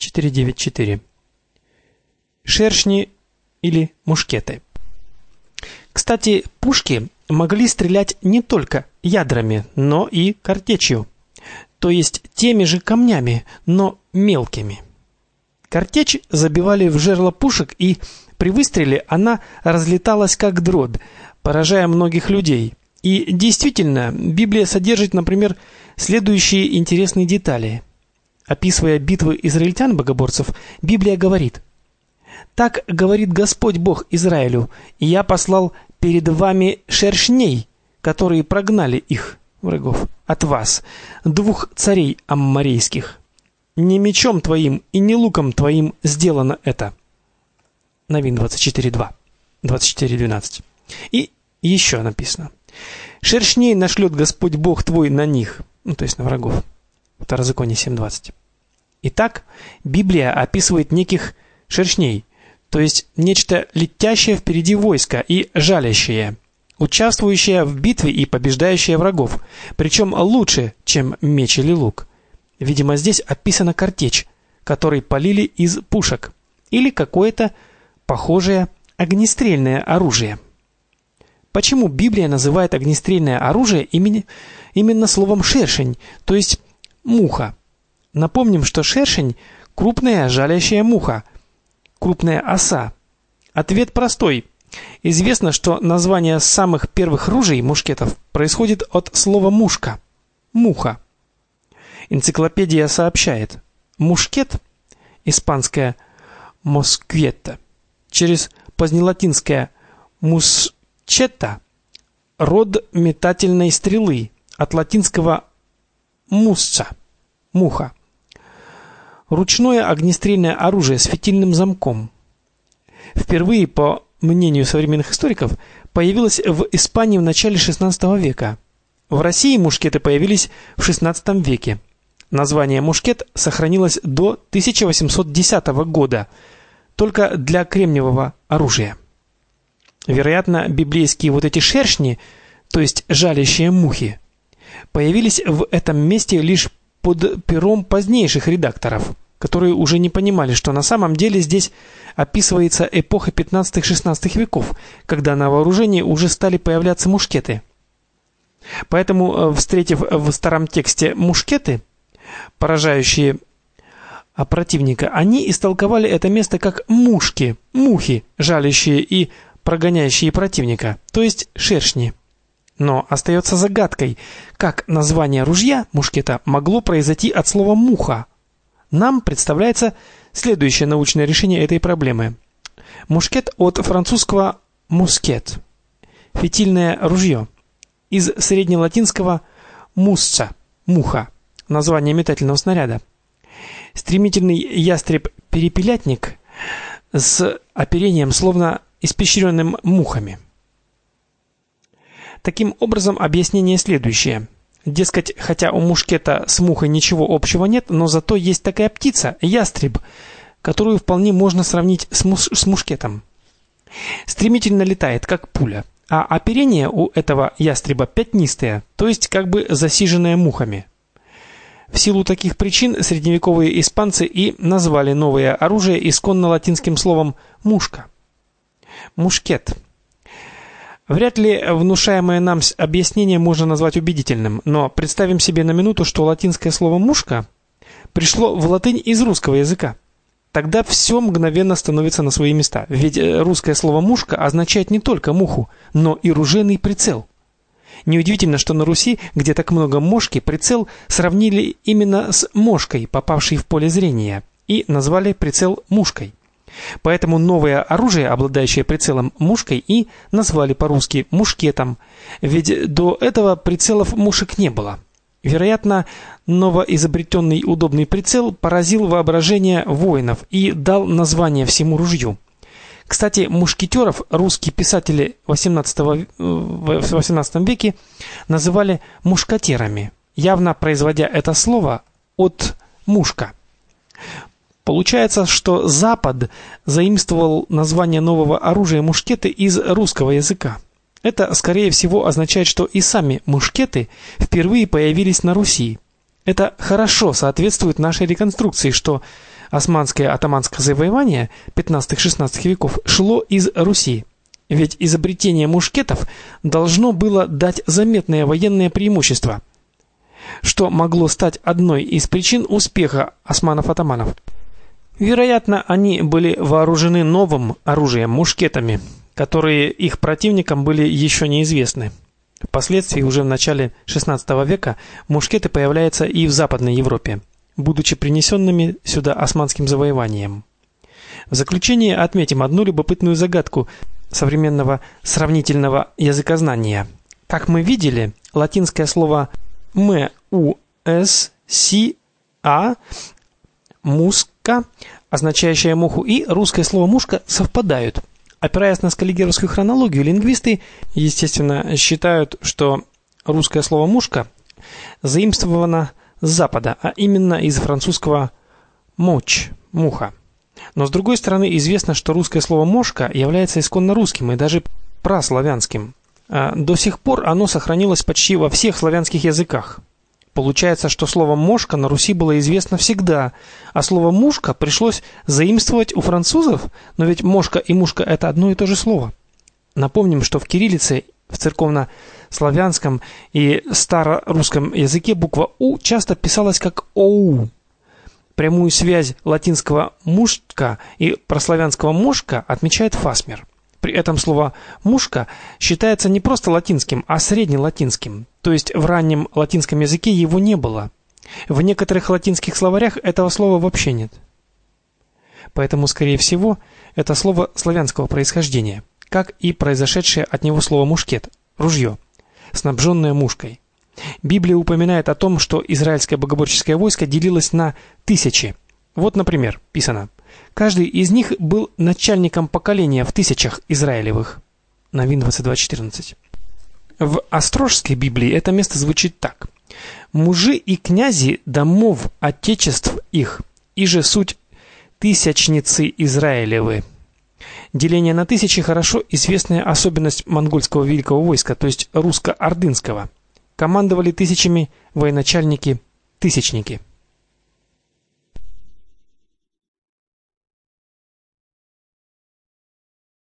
494. Шершни или мушкеты. Кстати, пушки могли стрелять не только ядрами, но и картечью, то есть теми же камнями, но мелкими. Картечь забивали в жерло пушек, и при выстреле она разлеталась как дробь, поражая многих людей. И действительно, Библия содержит, например, следующие интересные детали. Описывая битвы израильтян-богоборцев, Библия говорит: «Так говорит Господь Бог Израилю: и я послал перед вами шершней, которые прогнали их, врагов, от вас, двух царей амморейских. Не мечом твоим и не луком твоим сделано это». Новин 24:2, 24:12. И еще написано: «Шершней нашлет Господь Бог твой на них», то есть на врагов. Второзаконие 7:20. Итак, Библия описывает неких шершней, то есть нечто летящее впереди войска и жалящее, участвующее в битве и побеждающее врагов, причем лучше, чем меч или лук. Видимо, здесь описана картечь, которой полили из пушек, или какое-то похожее огнестрельное оружие. Почему Библия называет огнестрельное оружие именно словом шершень, то есть муха? Напомним, что шершень – крупная жалящая муха, крупная оса. Ответ простой. Известно, что название самых первых ружей, мушкетов, происходит от слова мушка – муха. Энциклопедия сообщает: мушкет, испанское москвета, через позднелатинское мусчета, род метательной стрелы, от латинского musca – муха. Ручное огнестрельное оружие с фитильным замком. Впервые, по мнению современных историков, появилось в Испании в начале XVI века. В России мушкеты появились в XVI веке. Название мушкет сохранилось до 1810 года, только для кремниевого оружия. Вероятно, библейские вот эти шершни, то есть жалящие мухи, появились в этом месте лишь под пером позднейших редакторов, которые уже не понимали, что на самом деле здесь описывается эпоха 15-16 веков, когда на вооружении уже стали появляться мушкеты. Поэтому, встретив в старом тексте мушкеты, поражающие противника, они истолковали это место как мушки, мухи, жалящие и прогоняющие противника, то есть шершни. Но остается загадкой, как название ружья, мушкета, могло произойти от слова «муха». Нам представляется следующее научное решение этой проблемы. Мушкет от французского «мускет» – фитильное ружье, из среднелатинского «musca» – муха, название метательного снаряда. Стремительный ястреб-перепелятник с оперением, словно испещренным мухами. Таким образом, объяснение следующее. Дескать, хотя у мушкета с мухой ничего общего нет, но зато есть такая птица, ястреб, которую вполне можно сравнить с мушкетом. Стремительно летает, как пуля, а оперение у этого ястреба пятнистое, то есть как бы засиженное мухами. В силу таких причин средневековые испанцы и назвали новое оружие исконно латинским словом «мушка». Мушкет. Вряд ли внушаемое нам объяснение можно назвать убедительным, но представим себе на минуту, что латинское слово «мушка» пришло в латынь из русского языка. Тогда все мгновенно становится на свои места, ведь русское слово «мушка» означает не только муху, но и ружейный прицел. Неудивительно, что на Руси, где так много мошки, прицел сравнили именно с мошкой, попавшей в поле зрения, и назвали прицел мушкой. Поэтому новое оружие, обладающее прицелом мушкой, и назвали по-русски мушкетом, ведь до этого прицелов мушек не было. Вероятно, новоизобретенный удобный прицел поразил воображение воинов и дал название всему ружью. Кстати, мушкетеров русские писатели в XVIII веке называли мушкатерами, явно производя это слово от мушка. Получается, что Запад заимствовал название нового оружия мушкеты из русского языка. Это, скорее всего, означает, что и сами мушкеты впервые появились на Руси. Это хорошо соответствует нашей реконструкции, что османское атаманское завоевание 15-16 веков шло из Руси. Ведь изобретение мушкетов должно было дать заметное военное преимущество, что могло стать одной из причин успеха османов-атаманов. Вероятно, они были вооружены новым оружием, мушкетами, которые их противникам были еще неизвестны. Впоследствии, уже в начале XVI века, мушкеты появляются и в Западной Европе, будучи принесенными сюда османским завоеванием. В заключение отметим одну любопытную загадку современного сравнительного языкознания. Как мы видели, латинское слово «муска» «муска», означающее муху, и русское слово «мушка» совпадают. Опираясь на скаллигеровскую хронологию, лингвисты, естественно, считают, что русское слово «мушка» заимствовано с Запада, а именно из французского «моч» – «муха». Но с другой стороны, известно, что русское слово «мошка» является исконно русским и даже праславянским. До сих пор оно сохранилось почти во всех славянских языках. Получается, что слово «мошка» на Руси было известно всегда, а слово «мушка» пришлось заимствовать у французов, но ведь «мошка» и «мушка» – это одно и то же слово. Напомним, что в кириллице, в церковно-славянском и старорусском языке буква «у» часто писалась как «оу». Прямую связь латинского «мушка» и прославянского «мошка» отмечает Фасмер. При этом слово «мушка» считается не просто латинским, а среднелатинским, то есть в раннем латинском языке его не было. В некоторых латинских словарях этого слова вообще нет. Поэтому, скорее всего, это слово славянского происхождения, как и произошедшее от него слово «мушкет» – ружье, снабженное мушкой. Библия упоминает о том, что израильское богоборческое войско делилось на тысячи. Вот, например, писано: «Каждый из них был начальником поколения в тысячах Израилевых». Новин 22:14. В Острожской Библии это место звучит так: «Мужи и князи домов отечеств их, и же суть тысячницы Израилевы». Деление на тысячи – хорошо известная особенность монгольского великого войска, то есть русско-ордынского. Командовали тысячами военачальники-тысячники.